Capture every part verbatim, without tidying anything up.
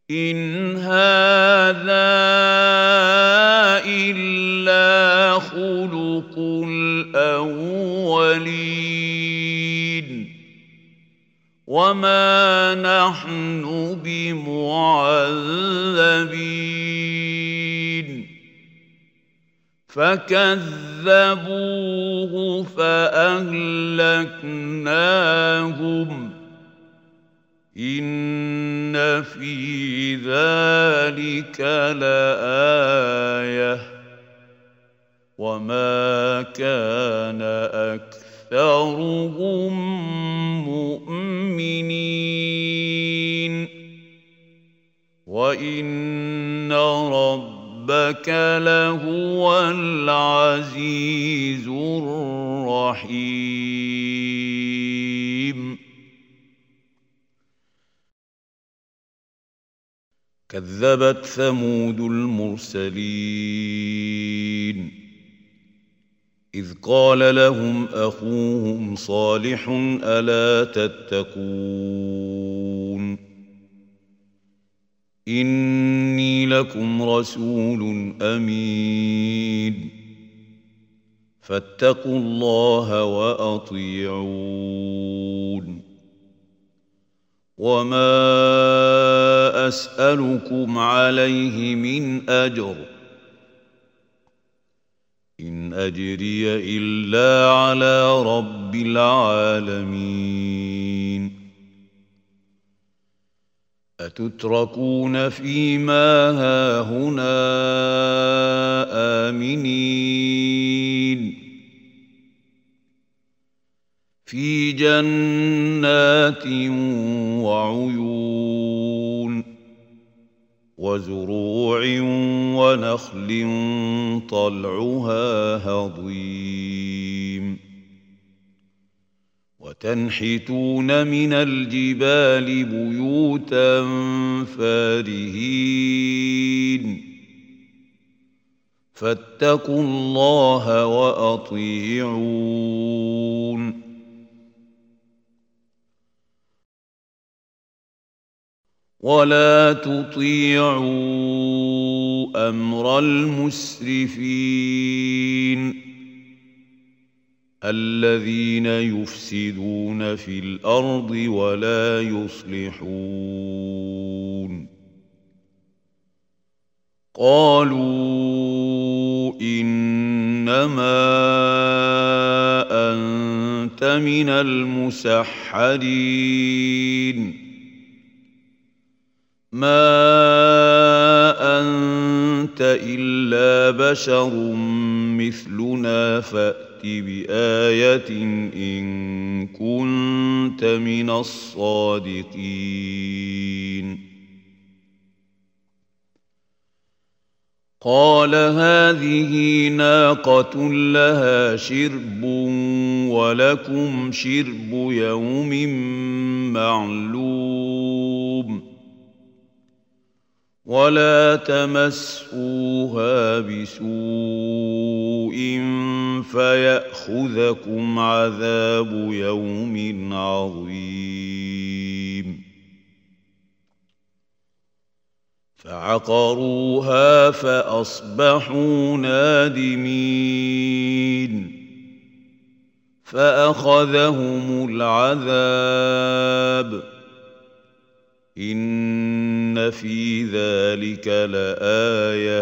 إن هذا إلا خلق الأولين وما نحن بمعذبين فكذبوه فأهلكناهم إن في ذلك لآية وما كان أكثرهم مؤمنين وإن ربك لهو العزيز الرحيم كذبت ثمود المرسلين إذ قال لهم أخوهم صالح ألا تتقون إني لكم رسول أمين فاتقوا الله وأطيعون وما أسألكم عليه من أجر إن أجري إلا على رب العالمين أتتركون فيما هاهنا آمنين في جنات وعيون وزروع ونخل طلعها هضيم وتنحتون من الجبال بيوتا فارهين فاتقوا الله وأطيعون ولا تطيعوا أمر المسرفين الذين يفسدون في الأرض ولا يصلحون قالوا إنما أنت من المسحرين ما أنت إلا بشر مثلنا فأت بآية إن كنت من الصادقين قال هذه ناقة لها شرب ولكم شرب يوم معلوم ولا تمسوها بسوء فيأخذكم عذاب يوم عظيم فعقروها فأصبحوا نادمين فأخذهم العذاب إن في ذلك لآية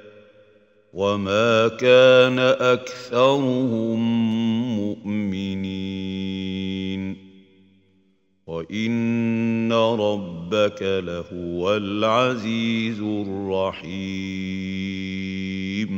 وما كان أكثرهم مؤمنين وإن ربك لهو العزيز الرحيم